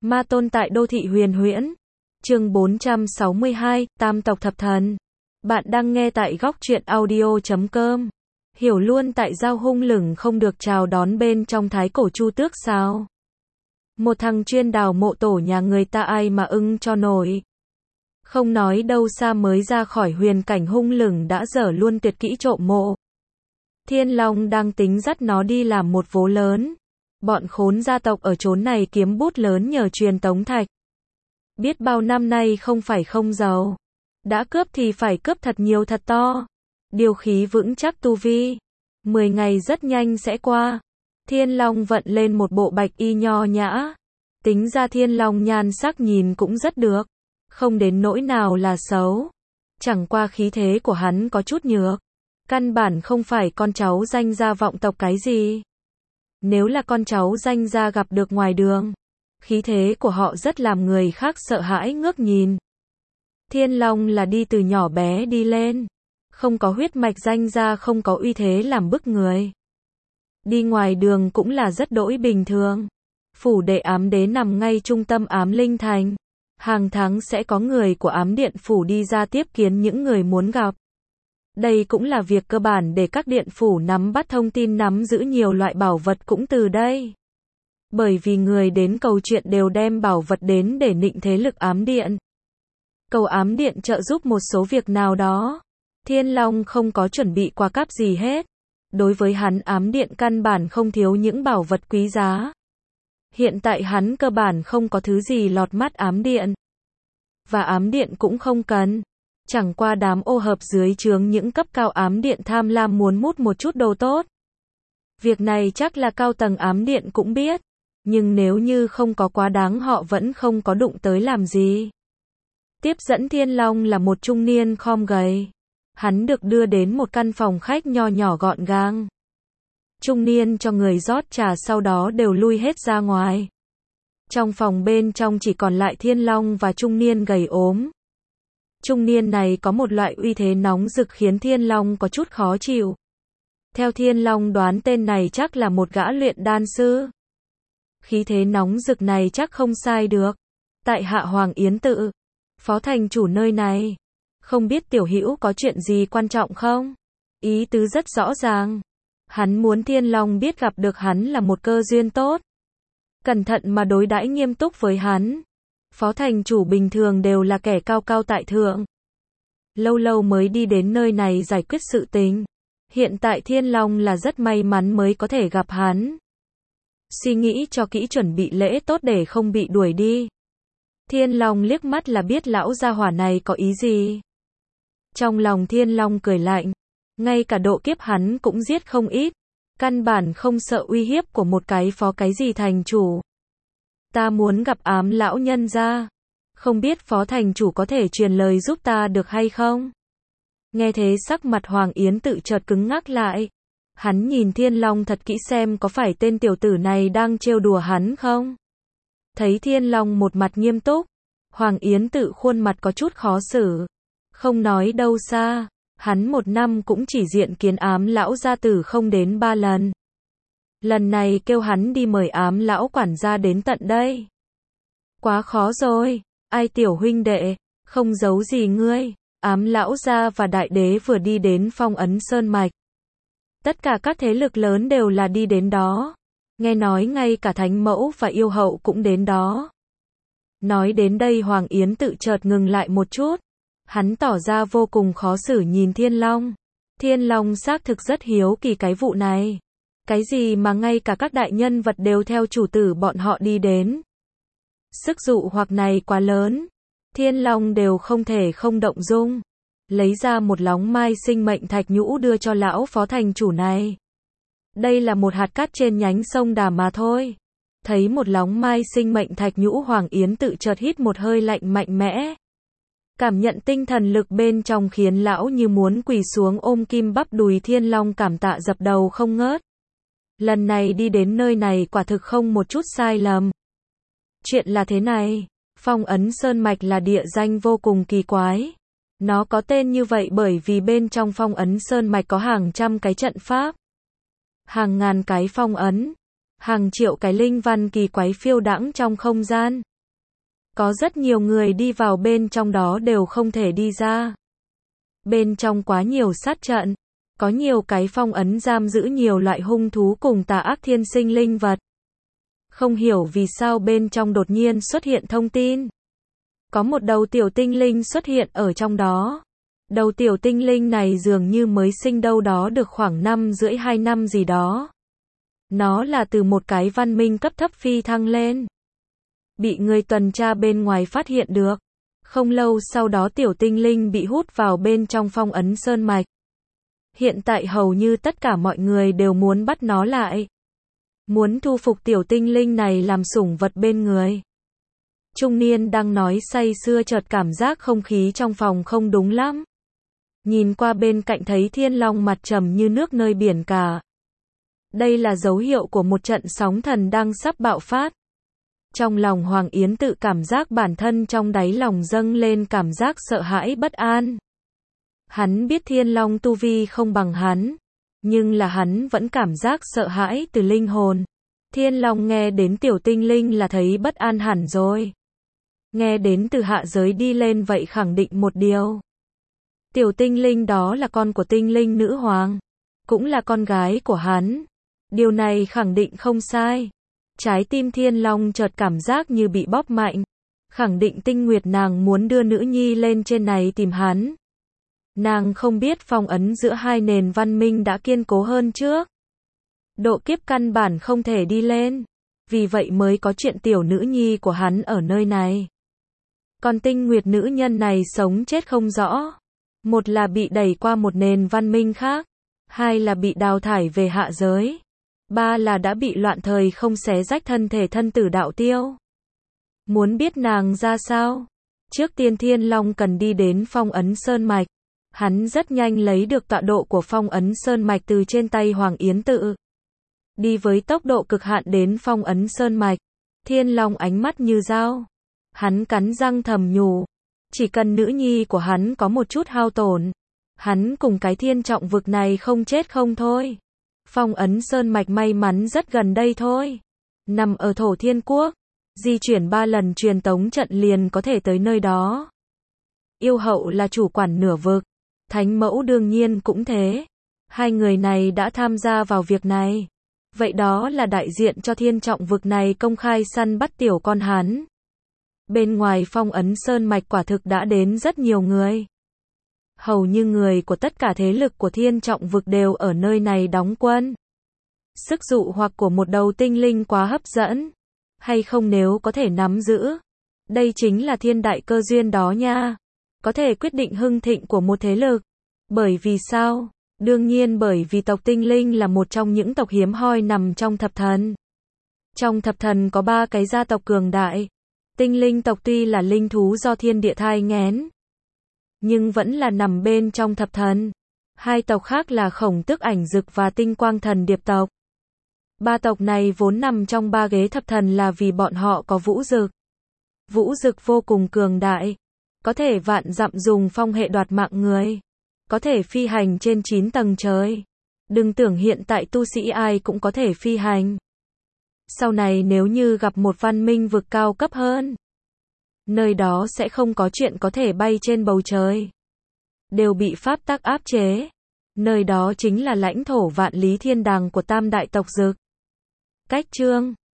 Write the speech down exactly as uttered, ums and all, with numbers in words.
Ma tôn tại đô thị huyền huyễn. Chương bốn trăm sáu mươi hai, Tam tộc thập thần. Bạn đang nghe tại góc truyện audio chấm com. Hiểu luôn tại sao hung lửng không được chào đón bên trong thái cổ chu tước sao? Một thằng chuyên đào mộ tổ nhà người ta ai mà ưng cho nổi. Không nói đâu xa mới ra khỏi huyền cảnh hung lửng đã dở luôn tuyệt kỹ trộm mộ. Thiên Long đang tính dắt nó đi làm một vố lớn. Bọn khốn gia tộc ở chốn này kiếm bút lớn nhờ truyền tống thạch. Biết bao năm nay không phải không giàu. Đã cướp thì phải cướp thật nhiều thật to. Điều khí vững chắc tu vi. Mười ngày rất nhanh sẽ qua. Thiên Long vận lên một bộ bạch y nho nhã. Tính ra Thiên Long nhan sắc nhìn cũng rất được. Không đến nỗi nào là xấu. Chẳng qua khí thế của hắn có chút nhược. Căn bản không phải con cháu danh gia vọng tộc cái gì. Nếu là con cháu danh gia gặp được ngoài đường, khí thế của họ rất làm người khác sợ hãi ngước nhìn. Thiên Long là đi từ nhỏ bé đi lên. Không có huyết mạch danh gia, không có uy thế làm bức người. Đi ngoài đường cũng là rất đỗi bình thường. Phủ đệ ám đế nằm ngay trung tâm ám linh thành. Hàng tháng sẽ có người của ám điện phủ đi ra tiếp kiến những người muốn gặp. Đây cũng là việc cơ bản để các điện phủ nắm bắt thông tin, nắm giữ nhiều loại bảo vật cũng từ đây. Bởi vì người đến cầu chuyện đều đem bảo vật đến để nịnh thế lực ám điện. Cầu ám điện trợ giúp một số việc nào đó. Thiên Long không có chuẩn bị quà cáp gì hết. Đối với hắn ám điện căn bản không thiếu những bảo vật quý giá. Hiện tại hắn cơ bản không có thứ gì lọt mắt ám điện. Và ám điện cũng không cần. Chẳng qua đám ô hợp dưới trướng những cấp cao ám điện tham lam muốn mút một chút đồ tốt. Việc này chắc là cao tầng ám điện cũng biết. Nhưng nếu như không có quá đáng họ vẫn không có đụng tới làm gì. Tiếp dẫn Thiên Long là một trung niên khom gầy. Hắn được đưa đến một căn phòng khách nho nhỏ gọn gàng. Trung niên cho người rót trà sau đó đều lui hết ra ngoài. Trong phòng bên trong chỉ còn lại Thiên Long và trung niên gầy ốm. Trung niên này có một loại uy thế nóng rực khiến Thiên Long có chút khó chịu. Theo Thiên Long đoán tên này chắc là một gã luyện đan sư. Khí thế nóng rực này chắc không sai được. Tại hạ Hoàng Yến Tự, phó thành chủ nơi này. Không biết tiểu hữu có chuyện gì quan trọng không? Ý tứ rất rõ ràng. Hắn muốn Thiên Long biết gặp được hắn là một cơ duyên tốt. Cẩn thận mà đối đãi nghiêm túc với hắn. Phó thành chủ bình thường đều là kẻ cao cao tại thượng. Lâu lâu mới đi đến nơi này giải quyết sự tình. Hiện tại Thiên Long là rất may mắn mới có thể gặp hắn. Suy nghĩ cho kỹ chuẩn bị lễ tốt để không bị đuổi đi. Thiên Long liếc mắt là biết lão gia hỏa này có ý gì. Trong lòng Thiên Long cười lạnh. Ngay cả độ kiếp hắn cũng giết không ít. Căn bản không sợ uy hiếp của một cái phó cái gì thành chủ. Ta muốn gặp ám lão nhân gia. Không biết phó thành chủ có thể truyền lời giúp ta được hay không? Nghe thế sắc mặt Hoàng Yến Tự chợt cứng ngắc lại. Hắn nhìn Thiên Long thật kỹ xem có phải tên tiểu tử này đang trêu đùa hắn không? Thấy Thiên Long một mặt nghiêm túc. Hoàng Yến Tự khuôn mặt có chút khó xử. Không nói đâu xa. Hắn một năm cũng chỉ diện kiến ám lão gia tử không đến ba lần. Lần này kêu hắn đi mời ám lão quản gia đến tận đây. Quá khó rồi. Ai tiểu huynh đệ, không giấu gì ngươi. Ám lão gia và đại đế vừa đi đến Phong Ấn Sơn Mạch. Tất cả các thế lực lớn đều là đi đến đó. Nghe nói ngay cả thánh mẫu và yêu hậu cũng đến đó. Nói đến đây Hoàng Yến Tự chợt ngừng lại một chút. Hắn tỏ ra vô cùng khó xử nhìn Thiên Long. Thiên Long xác thực rất hiếu kỳ cái vụ này. Cái gì mà ngay cả các đại nhân vật đều theo chủ tử bọn họ đi đến. Sức dụ hoặc này quá lớn. Thiên Long đều không thể không động dung. Lấy ra một lóng mai sinh mệnh thạch nhũ đưa cho lão phó thành chủ này. Đây là một hạt cát trên nhánh sông Đà mà thôi. Thấy một lóng mai sinh mệnh thạch nhũ Hoàng Yến Tự chợt hít một hơi lạnh mạnh mẽ. Cảm nhận tinh thần lực bên trong khiến lão như muốn quỳ xuống ôm kim bắp đùi. Thiên Long cảm tạ dập đầu không ngớt. Lần này đi đến nơi này quả thực không một chút sai lầm. Chuyện là thế này, Phong Ấn Sơn Mạch là địa danh vô cùng kỳ quái. Nó có tên như vậy bởi vì bên trong Phong Ấn Sơn Mạch có hàng trăm cái trận pháp. Hàng ngàn cái phong ấn. Hàng triệu cái linh văn kỳ quái phiêu đãng trong không gian. Có rất nhiều người đi vào bên trong đó đều không thể đi ra. Bên trong quá nhiều sát trận, có nhiều cái phong ấn giam giữ nhiều loại hung thú cùng tà ác thiên sinh linh vật. Không hiểu vì sao bên trong đột nhiên xuất hiện thông tin. Có một đầu tiểu tinh linh xuất hiện ở trong đó. Đầu tiểu tinh linh này dường như mới sinh đâu đó được khoảng năm rưỡi hai năm gì đó. Nó là từ một cái văn minh cấp thấp phi thăng lên. Bị người tuần tra bên ngoài phát hiện được. Không lâu sau đó tiểu tinh linh bị hút vào bên trong phong ấn sơn mạch. Hiện tại hầu như tất cả mọi người đều muốn bắt nó lại. Muốn thu phục tiểu tinh linh này làm sủng vật bên người. Trung niên đang nói say sưa chợt cảm giác không khí trong phòng không đúng lắm. Nhìn qua bên cạnh thấy thiên long mặt trầm như nước nơi biển cả. Đây là dấu hiệu của một trận sóng thần đang sắp bạo phát. Trong lòng Hoàng Yến tự cảm giác bản thân trong đáy lòng dâng lên cảm giác sợ hãi bất an. Hắn biết thiên long tu vi không bằng hắn, nhưng là hắn vẫn cảm giác sợ hãi từ linh hồn. Thiên long nghe đến tiểu tinh linh là thấy bất an hẳn rồi. Nghe đến từ hạ giới đi lên vậy khẳng định một điều. Tiểu tinh linh đó là con của tinh linh nữ hoàng, cũng là con gái của hắn. Điều này khẳng định không sai. Trái tim thiên long chợt cảm giác như bị bóp mạnh. Khẳng định tinh nguyệt nàng muốn đưa nữ nhi lên trên này tìm hắn. Nàng không biết phong ấn giữa hai nền văn minh đã kiên cố hơn trước. Độ kiếp căn bản không thể đi lên. Vì vậy mới có chuyện tiểu nữ nhi của hắn ở nơi này. Còn tinh nguyệt nữ nhân này sống chết không rõ. Một là bị đẩy qua một nền văn minh khác. Hai là bị đào thải về hạ giới. Ba là đã bị loạn thời không xé rách thân thể thân tử đạo tiêu. Muốn biết nàng ra sao? Trước tiên thiên long cần đi đến phong ấn sơn mạch. Hắn rất nhanh lấy được tọa độ của phong ấn sơn mạch từ trên tay Hoàng Yến tự. Đi với tốc độ cực hạn đến phong ấn sơn mạch. Thiên long ánh mắt như dao. Hắn cắn răng thầm nhủ. Chỉ cần nữ nhi của hắn có một chút hao tổn. Hắn cùng cái thiên trọng vực này không chết không thôi. Phong ấn sơn mạch may mắn rất gần đây thôi. Nằm ở thổ thiên quốc. Di chuyển ba lần truyền tống trận liền có thể tới nơi đó. Yêu hậu là chủ quản nửa vực. Thánh mẫu đương nhiên cũng thế. Hai người này đã tham gia vào việc này. Vậy đó là đại diện cho thiên trọng vực này công khai săn bắt tiểu con hắn. Bên ngoài phong ấn sơn mạch quả thực đã đến rất nhiều người. Hầu như người của tất cả thế lực của thiên trọng vực đều ở nơi này đóng quân. Sức dụ hoặc của một đầu tinh linh quá hấp dẫn. Hay không nếu có thể nắm giữ. Đây chính là thiên đại cơ duyên đó nha. Có thể quyết định hưng thịnh của một thế lực. Bởi vì sao? Đương nhiên bởi vì tộc tinh linh là một trong những tộc hiếm hoi nằm trong thập thần. Trong thập thần có ba cái gia tộc cường đại. Tinh linh tộc tuy là linh thú do thiên địa thai nghén, nhưng vẫn là nằm bên trong thập thần. Hai tộc khác là Khổng Tức Ảnh Dực và Tinh Quang Thần Điệp tộc. Ba tộc này vốn nằm trong ba ghế thập thần là vì bọn họ có Vũ Dực. Vũ Dực vô cùng cường đại, có thể vạn dặm dùng phong hệ đoạt mạng người, có thể phi hành trên chín tầng trời. Đừng tưởng hiện tại tu sĩ ai cũng có thể phi hành. Sau này nếu như gặp một văn minh vực cao cấp hơn, nơi đó sẽ không có chuyện có thể bay trên bầu trời. Đều bị pháp tắc áp chế. Nơi đó chính là lãnh thổ vạn lý thiên đàng của tam đại tộc Dực. Cách chương